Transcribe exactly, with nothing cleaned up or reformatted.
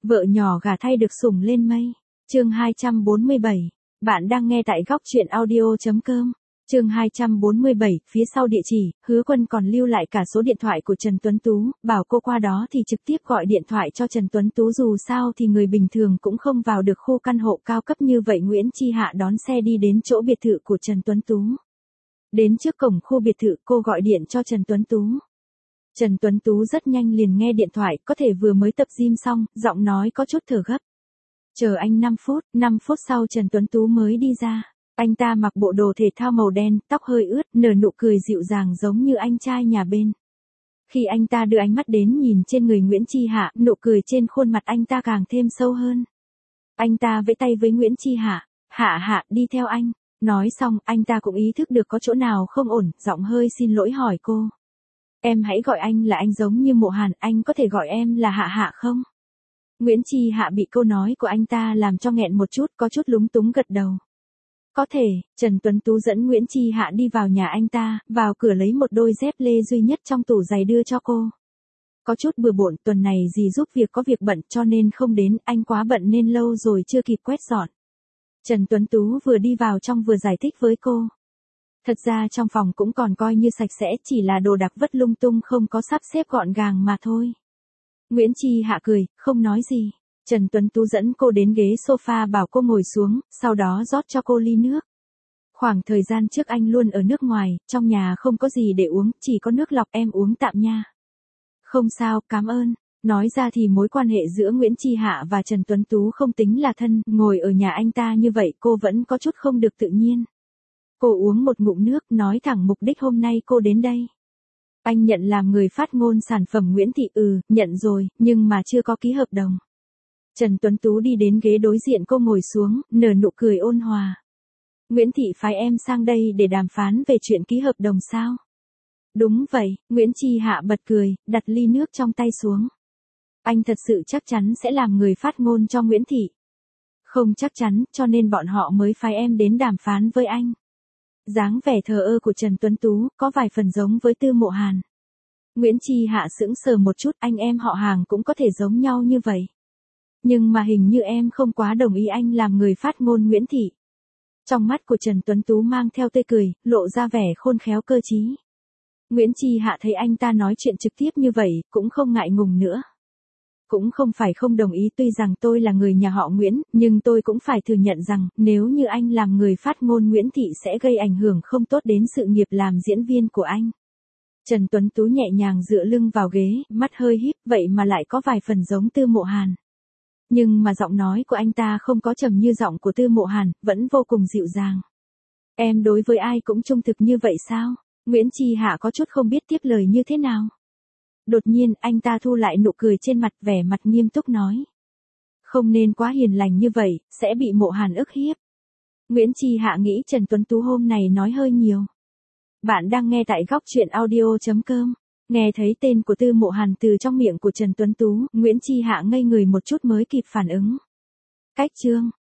Vợ nhỏ gả thay được sủng lên mây. Chương hai trăm bốn mươi bảy. Bạn đang nghe tại góc truyện audio.com. Chương hai trăm bốn mươi bảy, phía sau địa chỉ, Hứa Quân còn lưu lại cả số điện thoại của Trần Tuấn Tú, bảo cô qua đó thì trực tiếp gọi điện thoại cho Trần Tuấn Tú, dù sao thì người bình thường cũng không vào được khu căn hộ cao cấp như vậy. Nguyễn Chi Hạ đón xe đi đến chỗ biệt thự của Trần Tuấn Tú. Đến trước cổng khu biệt thự, cô gọi điện cho Trần Tuấn Tú. Trần Tuấn Tú rất nhanh liền nghe điện thoại, có thể vừa mới tập gym xong, giọng nói có chút thở gấp. Chờ anh năm phút, năm phút sau Trần Tuấn Tú mới đi ra. Anh ta mặc bộ đồ thể thao màu đen, tóc hơi ướt, nở nụ cười dịu dàng giống như anh trai nhà bên. Khi anh ta đưa ánh mắt đến nhìn trên người Nguyễn Chi Hạ, nụ cười trên khuôn mặt anh ta càng thêm sâu hơn. Anh ta vẫy tay với Nguyễn Chi Hạ, Hạ Hạ đi theo anh. Nói xong, anh ta cũng ý thức được có chỗ nào không ổn, giọng hơi xin lỗi hỏi cô. Em hãy gọi anh là anh giống như Mộ Hàn, anh có thể gọi em là Hạ Hạ không? Nguyễn Chi Hạ bị câu nói của anh ta làm cho nghẹn một chút, có chút lúng túng gật đầu. Có thể. Trần Tuấn Tú dẫn Nguyễn Chi Hạ đi vào nhà anh ta, vào cửa lấy một đôi dép lê duy nhất trong tủ giày đưa cho cô. Có chút bừa bộn, tuần này dì giúp việc có việc bận cho nên không đến, anh quá bận nên lâu rồi chưa kịp quét dọn. Trần Tuấn Tú vừa đi vào trong vừa giải thích với cô. Thật ra trong phòng cũng còn coi như sạch sẽ, chỉ là đồ đạc vất lung tung không có sắp xếp gọn gàng mà thôi. Nguyễn Chi Hạ cười, không nói gì. Trần Tuấn Tú dẫn cô đến ghế sofa bảo cô ngồi xuống, sau đó rót cho cô ly nước. Khoảng thời gian trước anh luôn ở nước ngoài, trong nhà không có gì để uống, chỉ có nước lọc, em uống tạm nha. Không sao, cảm ơn. Nói ra thì mối quan hệ giữa Nguyễn Chi Hạ và Trần Tuấn Tú không tính là thân, ngồi ở nhà anh ta như vậy cô vẫn có chút không được tự nhiên. Cô uống một ngụm nước, nói thẳng mục đích hôm nay cô đến đây. Anh nhận làm người phát ngôn sản phẩm Nguyễn Thị. Ừ, nhận rồi, nhưng mà chưa có ký hợp đồng. Trần Tuấn Tú đi đến ghế đối diện cô ngồi xuống, nở nụ cười ôn hòa. Nguyễn Thị phái em sang đây để đàm phán về chuyện ký hợp đồng sao? Đúng vậy, Nguyễn Chi Hạ bật cười, đặt ly nước trong tay xuống. Anh thật sự chắc chắn sẽ làm người phát ngôn cho Nguyễn Thị. Không chắc chắn, cho nên bọn họ mới phái em đến đàm phán với anh. Dáng vẻ thờ ơ của Trần Tuấn Tú có vài phần giống với Tư Mộ Hàn. Nguyễn Chi Hạ sững sờ một chút, anh em họ hàng cũng có thể giống nhau như vậy. Nhưng mà hình như em không quá đồng ý anh làm người phát ngôn Nguyễn Thị. Trong mắt của Trần Tuấn Tú mang theo tươi cười, lộ ra vẻ khôn khéo cơ trí. Nguyễn Chi Hạ thấy anh ta nói chuyện trực tiếp như vậy, cũng không ngại ngùng nữa. Cũng không phải không đồng ý, tuy rằng tôi là người nhà họ Nguyễn, nhưng tôi cũng phải thừa nhận rằng, nếu như anh làm người phát ngôn Nguyễn Thị sẽ gây ảnh hưởng không tốt đến sự nghiệp làm diễn viên của anh. Trần Tuấn Tú nhẹ nhàng dựa lưng vào ghế, mắt hơi híp, vậy mà lại có vài phần giống Tư Mộ Hàn. Nhưng mà giọng nói của anh ta không có trầm như giọng của Tư Mộ Hàn, vẫn vô cùng dịu dàng. Em đối với ai cũng trung thực như vậy sao? Nguyễn Chi Hạ có chút không biết tiếp lời như thế nào. Đột nhiên anh ta thu lại nụ cười trên mặt, vẻ mặt nghiêm túc nói. Không nên quá hiền lành như vậy, sẽ bị Mộ Hàn ức hiếp. Nguyễn Chi Hạ nghĩ Trần Tuấn Tú hôm này nói hơi nhiều. Bạn đang nghe tại góc truyện audio.com. Nghe thấy tên của Tư Mộ Hàn từ trong miệng của Trần Tuấn Tú, Nguyễn Chi Hạ ngây người một chút mới kịp phản ứng. Cách chương.